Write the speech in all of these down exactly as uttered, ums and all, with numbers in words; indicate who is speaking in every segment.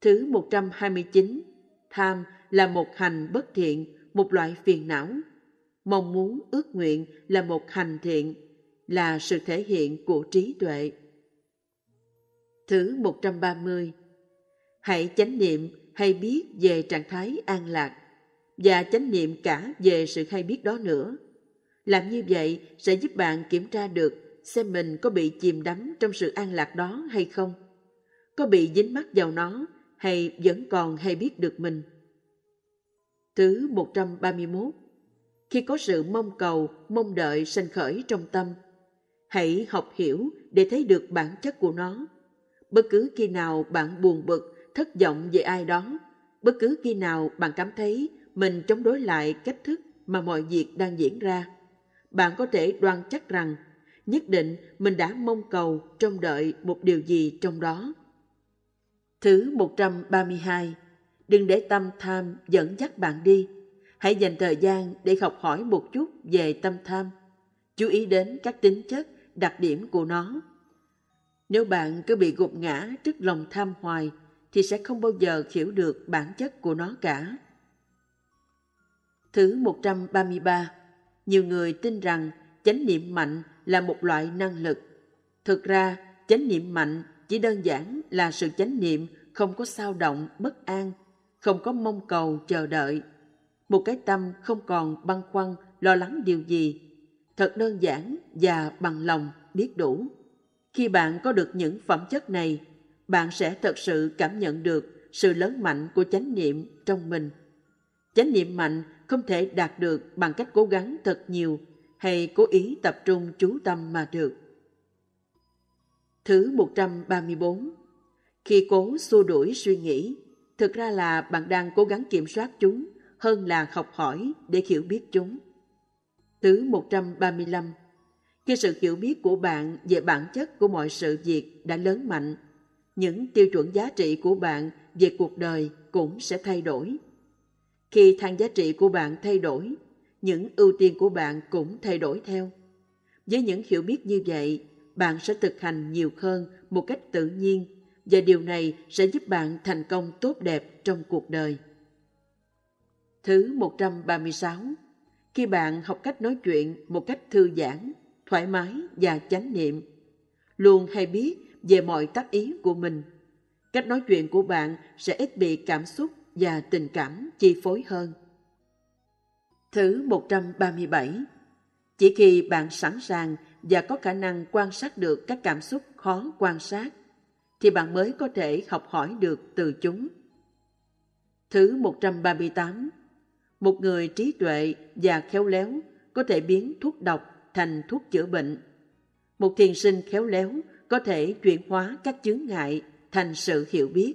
Speaker 1: Thứ một trăm hai mươi chín, tham là một hành bất thiện, một loại phiền não. Mong muốn, ước nguyện là một hành thiện, là sự thể hiện của trí tuệ. Thứ một trăm ba mươi, hãy chánh niệm hay biết về trạng thái an lạc và chánh niệm cả về sự hay biết đó nữa. Làm như vậy sẽ giúp bạn kiểm tra được xem mình có bị chìm đắm trong sự an lạc đó hay không, có bị dính mắc vào nó hay vẫn còn hay biết được mình. Thứ một trăm ba mươi mốt, khi có sự mong cầu, mong đợi sanh khởi trong tâm, hãy học hiểu để thấy được bản chất của nó. Bất cứ khi nào bạn buồn bực, thất vọng về ai đó, bất cứ khi nào bạn cảm thấy mình chống đối lại cách thức mà mọi việc đang diễn ra, bạn có thể đoan chắc rằng nhất định mình đã mong cầu, trông đợi một điều gì trong đó. Thứ một trăm ba mươi hai, đừng để tâm tham dẫn dắt bạn đi. Hãy dành thời gian để học hỏi một chút về tâm tham. Chú ý đến các tính chất, đặc điểm của nó. Nếu bạn cứ bị gục ngã trước lòng tham hoài, thì sẽ không bao giờ hiểu được bản chất của nó cả. Thứ một trăm ba mươi ba, nhiều người tin rằng chánh niệm mạnh là một loại năng lực. Thực ra, chánh niệm mạnh chỉ đơn giản là sự chánh niệm không có xao động, bất an, không có mong cầu, chờ đợi. Một cái tâm không còn băn khoăn, lo lắng điều gì. Thật đơn giản và bằng lòng, biết đủ. Khi bạn có được những phẩm chất này, bạn sẽ thật sự cảm nhận được sự lớn mạnh của chánh niệm trong mình. Chánh niệm mạnh không thể đạt được bằng cách cố gắng thật nhiều hay cố ý tập trung chú tâm mà được. Thứ một trăm ba mươi bốn, khi cố xua đuổi suy nghĩ, thực ra là bạn đang cố gắng kiểm soát chúng hơn là học hỏi để hiểu biết chúng. Thứ một trăm ba mươi lăm, khi sự hiểu biết của bạn về bản chất của mọi sự việc đã lớn mạnh, những tiêu chuẩn giá trị của bạn về cuộc đời cũng sẽ thay đổi. Khi thang giá trị của bạn thay đổi, những ưu tiên của bạn cũng thay đổi theo. Với những hiểu biết như vậy, bạn sẽ thực hành nhiều hơn một cách tự nhiên, và điều này sẽ giúp bạn thành công tốt đẹp trong cuộc đời. Thứ một trăm ba mươi sáu, khi bạn học cách nói chuyện một cách thư giãn, thoải mái và chánh niệm, luôn hay biết về mọi tác ý của mình, cách nói chuyện của bạn sẽ ít bị cảm xúc và tình cảm chi phối hơn. Thứ một trăm ba mươi bảy, chỉ khi bạn sẵn sàng và có khả năng quan sát được các cảm xúc khó quan sát, thì bạn mới có thể học hỏi được từ chúng. Thứ một trăm ba mươi tám, một người trí tuệ và khéo léo có thể biến thuốc độc thành thuốc chữa bệnh. Một thiền sinh khéo léo có thể chuyển hóa các chướng ngại thành sự hiểu biết.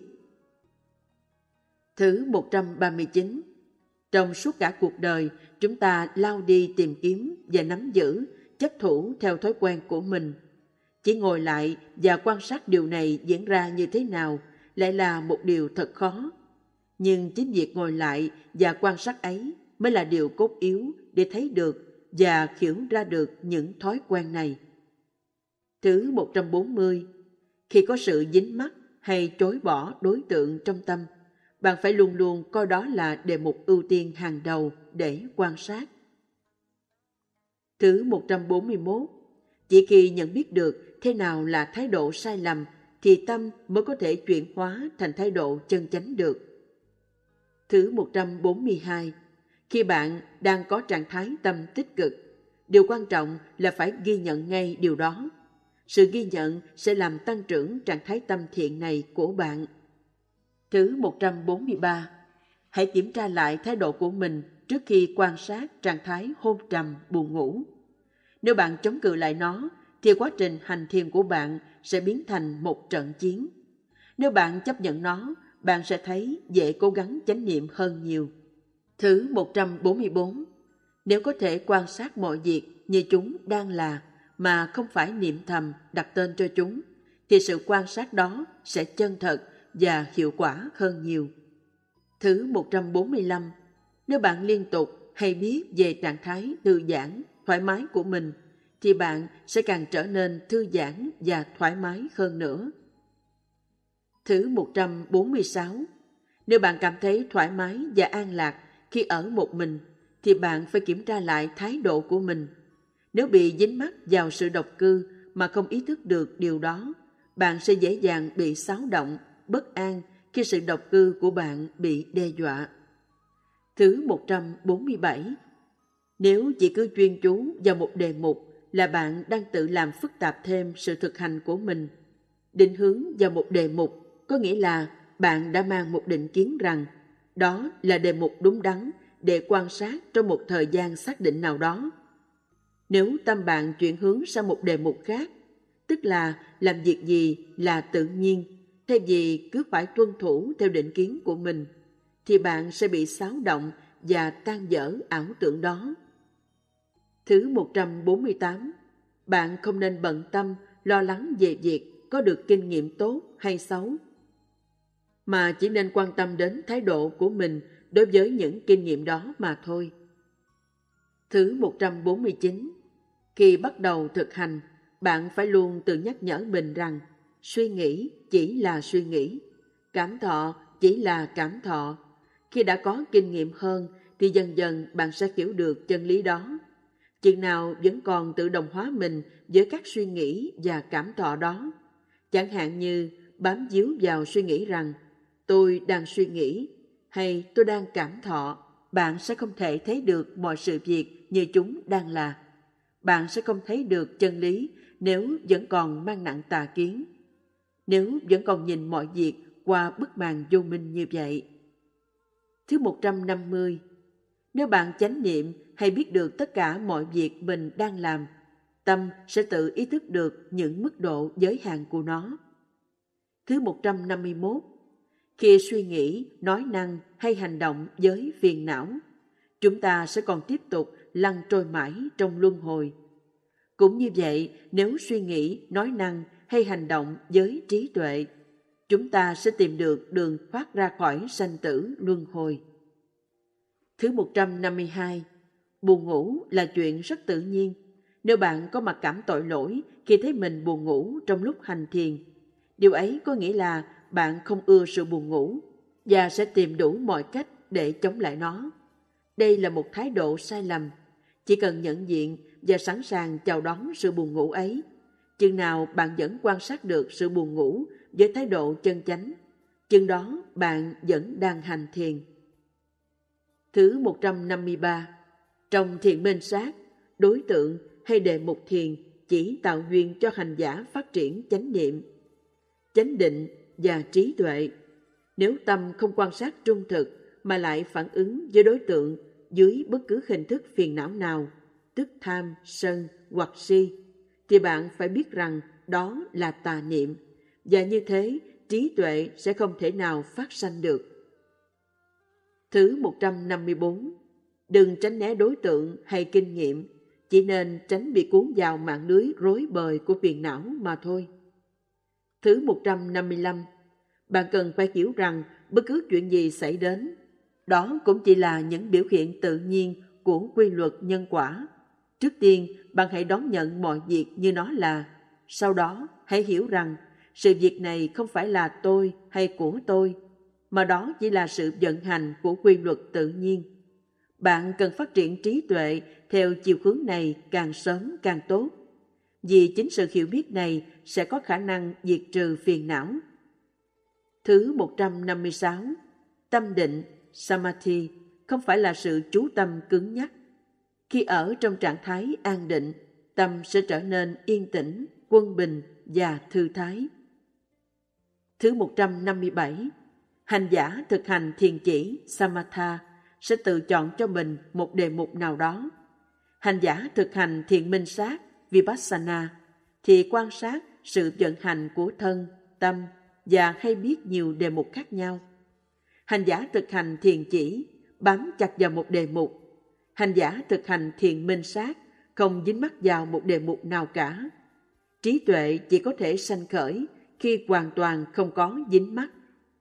Speaker 1: Thứ một trăm ba mươi chín, trong suốt cả cuộc đời, chúng ta lao đi tìm kiếm và nắm giữ, chấp thủ theo thói quen của mình. Chỉ ngồi lại và quan sát điều này diễn ra như thế nào lại là một điều thật khó. Nhưng chính việc ngồi lại và quan sát ấy mới là điều cốt yếu để thấy được và hiểu ra được những thói quen này. Thứ một trăm bốn mươi, khi có sự dính mắc hay chối bỏ đối tượng trong tâm, bạn phải luôn luôn coi đó là đề mục ưu tiên hàng đầu để quan sát. Thứ một trăm bốn mươi mốt, chỉ khi nhận biết được thế nào là thái độ sai lầm thì tâm mới có thể chuyển hóa thành thái độ chân chánh được. Thứ một trăm bốn mươi hai, khi bạn đang có trạng thái tâm tích cực, điều quan trọng là phải ghi nhận ngay điều đó. Sự ghi nhận sẽ làm tăng trưởng trạng thái tâm thiện này của bạn. Thứ một trăm bốn mươi ba, hãy kiểm tra lại thái độ của mình trước khi quan sát trạng thái hôn trầm, buồn ngủ. Nếu bạn chống cự lại nó, thì quá trình hành thiền của bạn sẽ biến thành một trận chiến. Nếu bạn chấp nhận nó, bạn sẽ thấy dễ cố gắng chánh niệm hơn nhiều. Thứ một trăm bốn mươi bốn, nếu có thể quan sát mọi việc như chúng đang là, mà không phải niệm thầm đặt tên cho chúng, thì sự quan sát đó sẽ chân thật và hiệu quả hơn nhiều. Thứ một trăm bốn mươi lăm, nếu bạn liên tục hay biết về trạng thái thư giãn, thoải mái của mình, thì bạn sẽ càng trở nên thư giãn và thoải mái hơn nữa. Thứ một trăm bốn mươi sáu. Nếu bạn cảm thấy thoải mái và an lạc khi ở một mình, thì bạn phải kiểm tra lại thái độ của mình. Nếu bị dính mắc vào sự độc cư mà không ý thức được điều đó, bạn sẽ dễ dàng bị xáo động, bất an khi sự độc cư của bạn bị đe dọa. Thứ một trăm bốn mươi bảy. Nếu chỉ cứ chuyên chú vào một đề mục là bạn đang tự làm phức tạp thêm sự thực hành của mình. Định hướng vào một đề mục có nghĩa là bạn đã mang một định kiến rằng đó là đề mục đúng đắn để quan sát trong một thời gian xác định nào đó. Nếu tâm bạn chuyển hướng sang một đề mục khác, tức là làm việc gì là tự nhiên, thay vì cứ phải tuân thủ theo định kiến của mình, thì bạn sẽ bị xáo động và tan vỡ ảo tưởng đó. Thứ một trăm bốn mươi tám. Bạn không nên bận tâm, lo lắng về việc có được kinh nghiệm tốt hay xấu, mà chỉ nên quan tâm đến thái độ của mình đối với những kinh nghiệm đó mà thôi. Thứ một trăm bốn mươi chín. Khi bắt đầu thực hành, bạn phải luôn tự nhắc nhở mình rằng suy nghĩ chỉ là suy nghĩ, cảm thọ chỉ là cảm thọ. Khi đã có kinh nghiệm hơn thì dần dần bạn sẽ hiểu được chân lý đó. Chừng nào vẫn còn tự đồng hóa mình với các suy nghĩ và cảm thọ đó, chẳng hạn như bám víu vào suy nghĩ rằng tôi đang suy nghĩ hay tôi đang cảm thọ, bạn sẽ không thể thấy được mọi sự việc như chúng đang là. Bạn sẽ không thấy được chân lý nếu vẫn còn mang nặng tà kiến, nếu vẫn còn nhìn mọi việc qua bức màn vô minh như vậy. Thứ một trăm năm mươi. Nếu bạn chánh niệm hay biết được tất cả mọi việc mình đang làm, tâm sẽ tự ý thức được những mức độ giới hạn của nó. Thứ một trăm năm mươi mốt. Khi suy nghĩ, nói năng hay hành động với phiền não, chúng ta sẽ còn tiếp tục lăn trôi mãi trong luân hồi. Cũng như vậy, nếu suy nghĩ, nói năng hay hành động với trí tuệ, chúng ta sẽ tìm được đường thoát ra khỏi sanh tử luân hồi. Thứ một trăm năm mươi hai. Buồn ngủ là chuyện rất tự nhiên. Nếu bạn có mặc cảm tội lỗi khi thấy mình buồn ngủ trong lúc hành thiền, điều ấy có nghĩa là bạn không ưa sự buồn ngủ và sẽ tìm đủ mọi cách để chống lại nó. Đây là một thái độ sai lầm. Chỉ cần nhận diện và sẵn sàng chào đón sự buồn ngủ ấy, chừng nào bạn vẫn quan sát được sự buồn ngủ với thái độ chân chánh, chừng đó bạn vẫn đang hành thiền. Thứ một trăm năm mươi ba. Trong thiền minh sát, đối tượng hay đề mục thiền chỉ tạo duyên cho hành giả phát triển chánh niệm, chánh định và trí tuệ. Nếu tâm không quan sát trung thực mà lại phản ứng với đối tượng dưới bất cứ hình thức phiền não nào, tức tham, sân hoặc si, thì bạn phải biết rằng đó là tà niệm, và như thế trí tuệ sẽ không thể nào phát sanh được. Thứ một trăm năm mươi bốn. Đừng tránh né đối tượng hay kinh nghiệm, chỉ nên tránh bị cuốn vào mạng lưới rối bời của phiền não mà thôi. Thứ một trăm năm mươi lăm. Bạn cần phải hiểu rằng bất cứ chuyện gì xảy đến, đó cũng chỉ là những biểu hiện tự nhiên của quy luật nhân quả. Trước tiên, bạn hãy đón nhận mọi việc như nó là. Sau đó, hãy hiểu rằng sự việc này không phải là tôi hay của tôi, mà đó chỉ là sự vận hành của quy luật tự nhiên. Bạn cần phát triển trí tuệ theo chiều hướng này càng sớm càng tốt, vì chính sự hiểu biết này sẽ có khả năng diệt trừ phiền não. Thứ một trăm năm mươi sáu. Tâm định, Samadhi, không phải là sự chú tâm cứng nhắc. Khi ở trong trạng thái an định, tâm sẽ trở nên yên tĩnh, quân bình và thư thái. Thứ một trăm năm mươi bảy. Hành giả thực hành thiền chỉ, Samatha, sẽ tự chọn cho mình một đề mục nào đó. Hành giả thực hành thiền minh sát, Vipassana, thì quan sát sự vận hành của thân, tâm và hay biết nhiều đề mục khác nhau. Hành giả thực hành thiền chỉ, bám chặt vào một đề mục. Hành giả thực hành thiền minh sát, không dính mắc vào một đề mục nào cả. Trí tuệ chỉ có thể sanh khởi khi hoàn toàn không có dính mắc.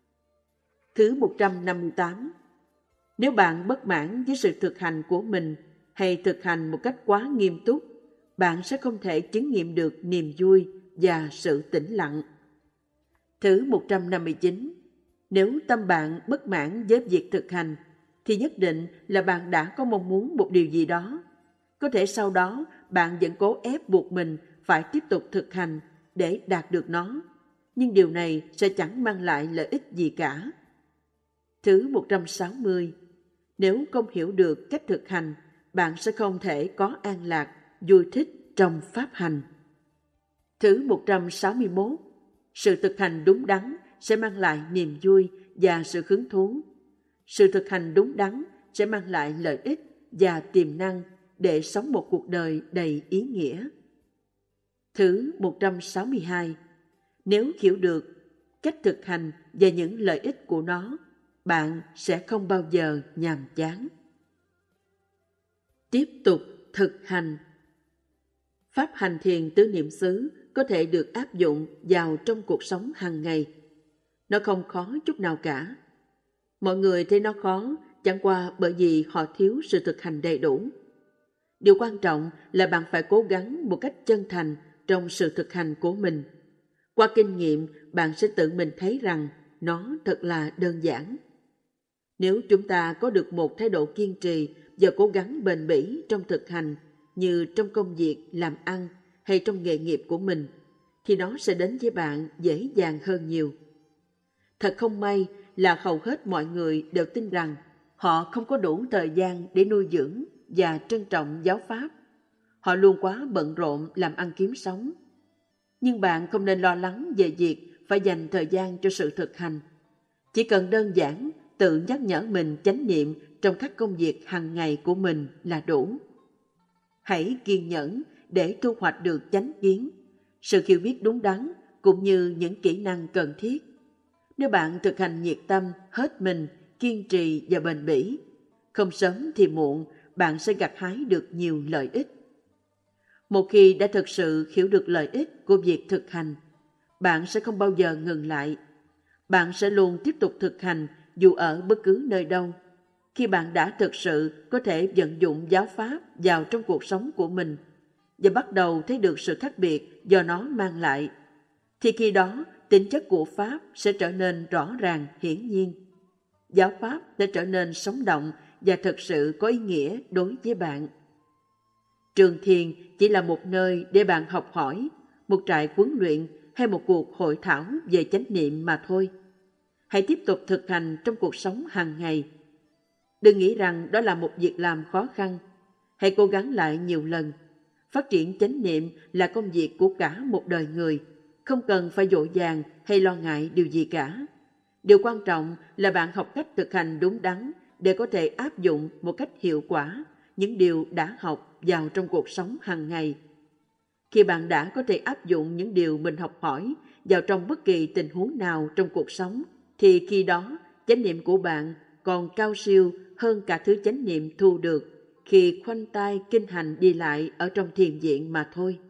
Speaker 1: Thứ một trăm năm mươi tám. Nếu bạn bất mãn với sự thực hành của mình hay thực hành một cách quá nghiêm túc, bạn sẽ không thể chứng nghiệm được niềm vui và sự tĩnh lặng. Thứ một trăm năm mươi chín. Nếu tâm bạn bất mãn với việc thực hành, thì nhất định là bạn đã có mong muốn một điều gì đó. Có thể sau đó bạn vẫn cố ép buộc mình phải tiếp tục thực hành để đạt được nó, nhưng điều này sẽ chẳng mang lại lợi ích gì cả. Thứ một trăm sáu mươi. Nếu không hiểu được cách thực hành, bạn sẽ không thể có an lạc, vui thích trong pháp hành. Thứ một trăm sáu mươi mốt. Sự thực hành đúng đắn sẽ mang lại niềm vui và sự hứng thú. Sự thực hành đúng đắn sẽ mang lại lợi ích và tiềm năng để sống một cuộc đời đầy ý nghĩa. Thứ một trăm sáu mươi hai. Nếu hiểu được cách thực hành và những lợi ích của nó, bạn sẽ không bao giờ nhàm chán. Tiếp tục thực hành. Pháp hành thiền tứ niệm xứ có thể được áp dụng vào trong cuộc sống hàng ngày. Nó không khó chút nào cả. Mọi người thấy nó khó chẳng qua bởi vì họ thiếu sự thực hành đầy đủ. Điều quan trọng là bạn phải cố gắng một cách chân thành trong sự thực hành của mình. Qua kinh nghiệm, bạn sẽ tự mình thấy rằng nó thật là đơn giản. Nếu chúng ta có được một thái độ kiên trì và cố gắng bền bỉ trong thực hành, như trong công việc, làm ăn hay trong nghề nghiệp của mình, thì nó sẽ đến với bạn dễ dàng hơn nhiều. Thật không may là hầu hết mọi người đều tin rằng họ không có đủ thời gian để nuôi dưỡng và trân trọng giáo pháp. Họ luôn quá bận rộn làm ăn kiếm sống. Nhưng bạn không nên lo lắng về việc phải dành thời gian cho sự thực hành. Chỉ cần đơn giản tự nhắc nhở mình chánh niệm trong các công việc hàng ngày của mình là đủ. Hãy kiên nhẫn để thu hoạch được chánh kiến, sự hiểu biết đúng đắn cũng như những kỹ năng cần thiết. Nếu bạn thực hành nhiệt tâm, hết mình, kiên trì và bền bỉ, không sớm thì muộn bạn sẽ gặt hái được nhiều lợi ích. Một khi đã thực sự hiểu được lợi ích của việc thực hành, bạn sẽ không bao giờ ngừng lại. Bạn sẽ luôn tiếp tục thực hành dù ở bất cứ nơi đâu. Khi bạn đã thực sự có thể vận dụng giáo pháp vào trong cuộc sống của mình và bắt đầu thấy được sự khác biệt do nó mang lại, thì khi đó tính chất của pháp sẽ trở nên rõ ràng, hiển nhiên. Giáo pháp sẽ trở nên sống động và thực sự có ý nghĩa đối với bạn. Trường thiền chỉ là một nơi để bạn học hỏi, một trại huấn luyện hay một cuộc hội thảo về chánh niệm mà thôi. Hãy tiếp tục thực hành trong cuộc sống hàng ngày. Đừng nghĩ rằng đó là một việc làm khó khăn. Hãy cố gắng lại nhiều lần. Phát triển chánh niệm là công việc của cả một đời người, không cần phải vội vàng hay lo ngại điều gì cả. Điều quan trọng là bạn học cách thực hành đúng đắn để có thể áp dụng một cách hiệu quả những điều đã học vào trong cuộc sống hàng ngày. Khi bạn đã có thể áp dụng những điều mình học hỏi vào trong bất kỳ tình huống nào trong cuộc sống, thì khi đó chánh niệm của bạn còn cao siêu hơn cả thứ chánh niệm thu được khi khoanh tay kinh hành đi lại ở trong thiền viện mà thôi.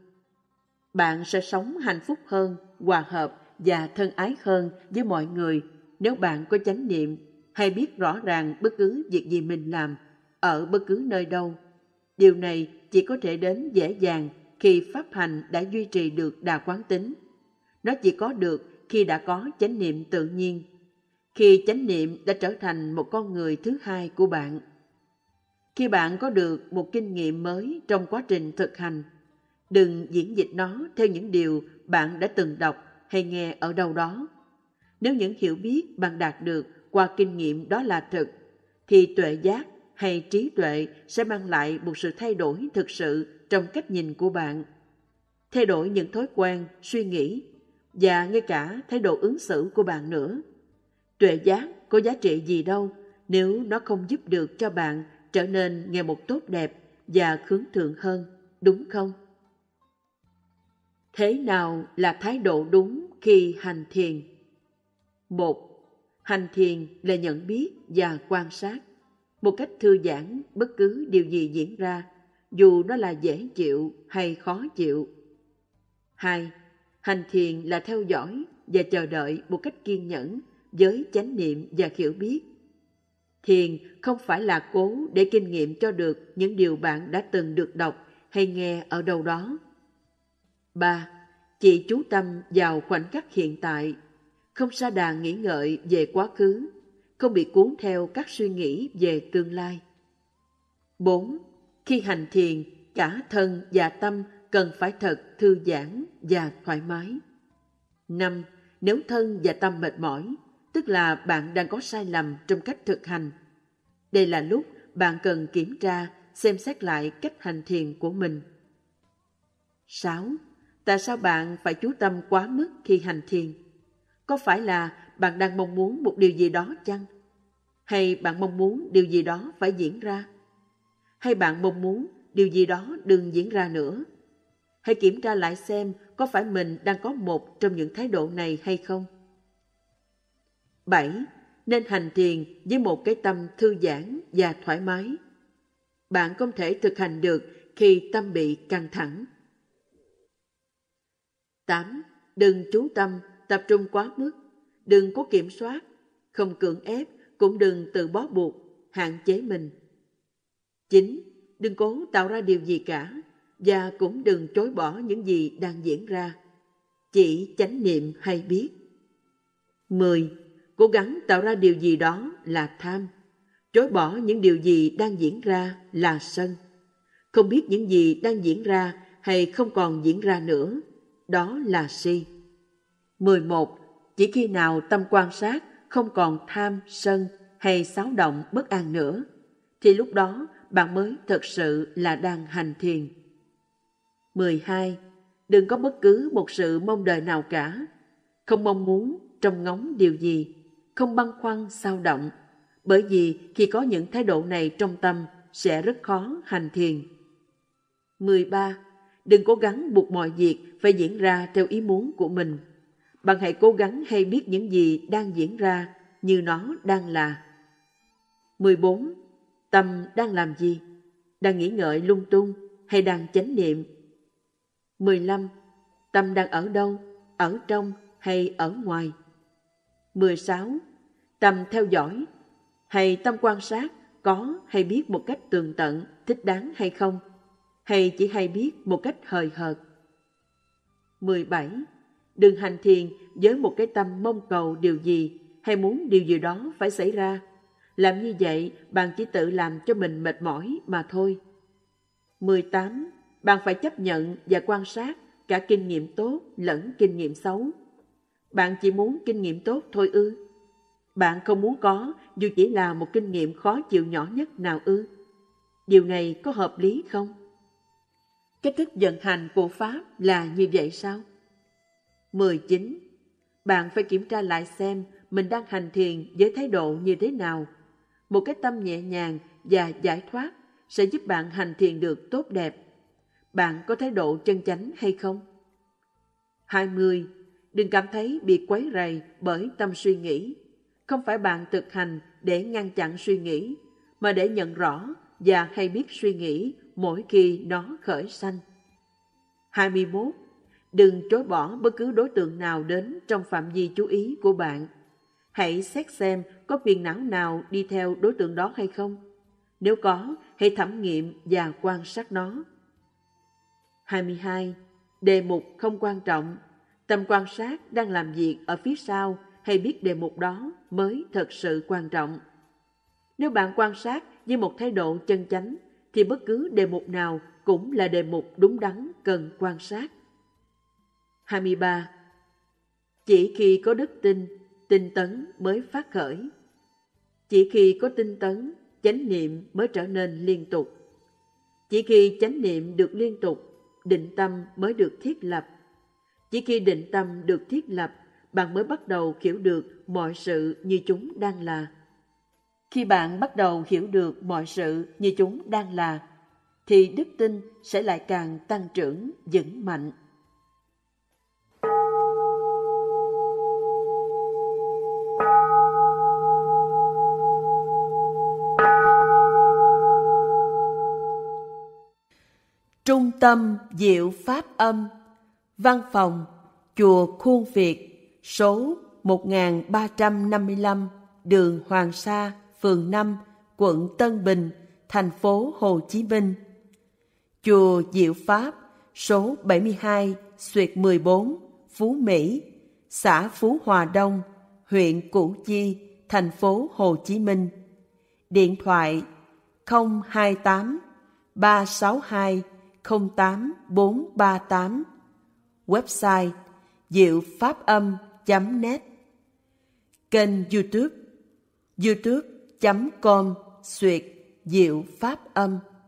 Speaker 1: Bạn sẽ sống hạnh phúc hơn, hòa hợp và thân ái hơn với mọi người nếu bạn có chánh niệm, hay biết rõ ràng bất cứ việc gì mình làm, ở bất cứ nơi đâu. Điều này chỉ có thể đến dễ dàng khi pháp hành đã duy trì được đà quán tính. Nó chỉ có được khi đã có chánh niệm tự nhiên, khi chánh niệm đã trở thành một con người thứ hai của bạn. Khi bạn có được một kinh nghiệm mới trong quá trình thực hành, đừng diễn dịch nó theo những điều bạn đã từng đọc hay nghe ở đâu đó. Nếu những hiểu biết bạn đạt được qua kinh nghiệm đó là thực, thì tuệ giác hay trí tuệ sẽ mang lại một sự thay đổi thực sự trong cách nhìn của bạn. Thay đổi những thói quen, suy nghĩ và ngay cả thái độ ứng xử của bạn nữa. Tuệ giác có giá trị gì đâu nếu nó không giúp được cho bạn trở nên ngày một tốt đẹp và hướng thượng hơn, đúng không? Thế nào là thái độ đúng khi hành thiền? Một. Hành thiền là nhận biết và quan sát một cách thư giãn bất cứ điều gì diễn ra, dù nó là dễ chịu hay khó chịu. Hai. Hành thiền là theo dõi và chờ đợi một cách kiên nhẫn với chánh niệm và hiểu biết. Thiền không phải là cố để kinh nghiệm cho được những điều bạn đã từng được đọc hay nghe ở đâu đó. Ba. Chỉ chú tâm vào khoảnh khắc hiện tại. không sa đà nghĩ ngợi về quá khứ, không bị cuốn theo các suy nghĩ về tương lai. bốn. Khi hành thiền, cả thân và tâm cần phải thật thư giãn và thoải mái. năm. Nếu thân và tâm mệt mỏi, tức là bạn đang có sai lầm trong cách thực hành. Đây là lúc bạn cần kiểm tra, xem xét lại cách hành thiền của mình. sáu. Tại sao bạn phải chú tâm quá mức khi hành thiền? Có phải là bạn đang mong muốn một điều gì đó chăng? Hay bạn mong muốn điều gì đó phải diễn ra? Hay bạn mong muốn điều gì đó đừng diễn ra nữa? Hãy kiểm tra lại xem có phải mình đang có một trong những thái độ này hay không. bảy. Nên hành thiền với một cái tâm thư giãn và thoải mái. Bạn không thể thực hành được khi tâm bị căng thẳng. tám. Đừng chú tâm, tập trung quá mức. Đừng có kiểm soát, không cưỡng ép, cũng đừng tự bó buộc, hạn chế mình. chín. Đừng cố tạo ra điều gì cả, và cũng đừng chối bỏ những gì đang diễn ra. Chỉ chánh niệm hay biết. mười. Cố gắng tạo ra điều gì đó là tham. Chối bỏ những điều gì đang diễn ra là sân. Không biết những gì đang diễn ra hay không còn diễn ra nữa, đó là si. mười một. Chỉ khi nào tâm quan sát không còn tham, sân hay xáo động bất an nữa, thì lúc đó bạn mới thật sự là đang hành thiền. mười hai. Đừng có bất cứ một sự mong đợi nào cả. Không mong muốn, trông ngóng điều gì. Không băn khoăn, xao động. Bởi vì khi có những thái độ này trong tâm, sẽ rất khó hành thiền. mười ba. Đừng cố gắng buộc mọi việc phải diễn ra theo ý muốn của mình. Bạn hãy cố gắng hay biết những gì đang diễn ra như nó đang là. mười bốn. Tâm đang làm gì? Đang nghĩ ngợi lung tung hay đang chánh niệm? mười lăm. Tâm đang ở đâu? Ở trong hay ở ngoài? mười sáu. Tâm theo dõi hay tâm quan sát có hay biết một cách tường tận, thích đáng hay không? Hay chỉ hay biết một cách hời hợt? mười bảy. Đừng hành thiền với một cái tâm mong cầu điều gì hay muốn điều gì đó phải xảy ra. Làm như vậy, bạn chỉ tự làm cho mình mệt mỏi mà thôi. mười tám. Bạn phải chấp nhận và quan sát cả kinh nghiệm tốt lẫn kinh nghiệm xấu. Bạn chỉ muốn kinh nghiệm tốt thôi ư? Bạn không muốn có dù chỉ là một kinh nghiệm khó chịu nhỏ nhất nào ư? Điều này có hợp lý không? Cách thức vận hành của Pháp là như vậy sao? mười chín. Bạn phải kiểm tra lại xem mình đang hành thiền với thái độ như thế nào. Một cái tâm nhẹ nhàng và giải thoát sẽ giúp bạn hành thiền được tốt đẹp. Bạn có thái độ chân chánh hay không? hai mươi. Đừng cảm thấy bị quấy rầy bởi tâm suy nghĩ. Không phải bạn thực hành để ngăn chặn suy nghĩ, mà để nhận rõ và hay biết suy nghĩ mỗi khi nó khởi sanh. hai mươi mốt. Đừng chối bỏ bất cứ đối tượng nào đến trong phạm vi chú ý của bạn. Hãy xét xem có phiền não nào đi theo đối tượng đó hay không. Nếu có, hãy thẩm nghiệm và quan sát nó. hai mươi hai. Đề mục không quan trọng. Tâm quan sát đang làm việc ở phía sau hay biết đề mục đó mới thật sự quan trọng. Nếu bạn quan sát với một thái độ chân chánh, thì bất cứ đề mục nào cũng là đề mục đúng đắn cần quan sát. hai mươi ba. Chỉ khi có đức tin, tinh tấn mới phát khởi. Chỉ khi có tinh tấn, chánh niệm mới trở nên liên tục. Chỉ khi chánh niệm được liên tục, định tâm mới được thiết lập. Chỉ khi định tâm được thiết lập, bạn mới bắt đầu hiểu được mọi sự như chúng đang là. Khi bạn bắt đầu hiểu được mọi sự như chúng đang là, thì đức tin sẽ lại càng tăng trưởng vững mạnh. Trung tâm Diệu Pháp Âm, Văn phòng Chùa Khuôn Việt, số một nghìn ba trăm năm mươi lăm, đường Hoàng Sa, phường năm, quận Tân Bình, thành phố Hồ Chí Minh. Chùa Diệu Pháp, số bảy mươi hai, xuyệt mười bốn, Phú Mỹ,
Speaker 2: xã Phú Hòa Đông, huyện Củ Chi, thành phố Hồ Chí Minh. Điện thoại không hai tám ba sáu hai không tám bốn ba tám. Website diệu pháp âm chấm net. Kênh YouTube youtube chấm com xuyệt diệu pháp âm.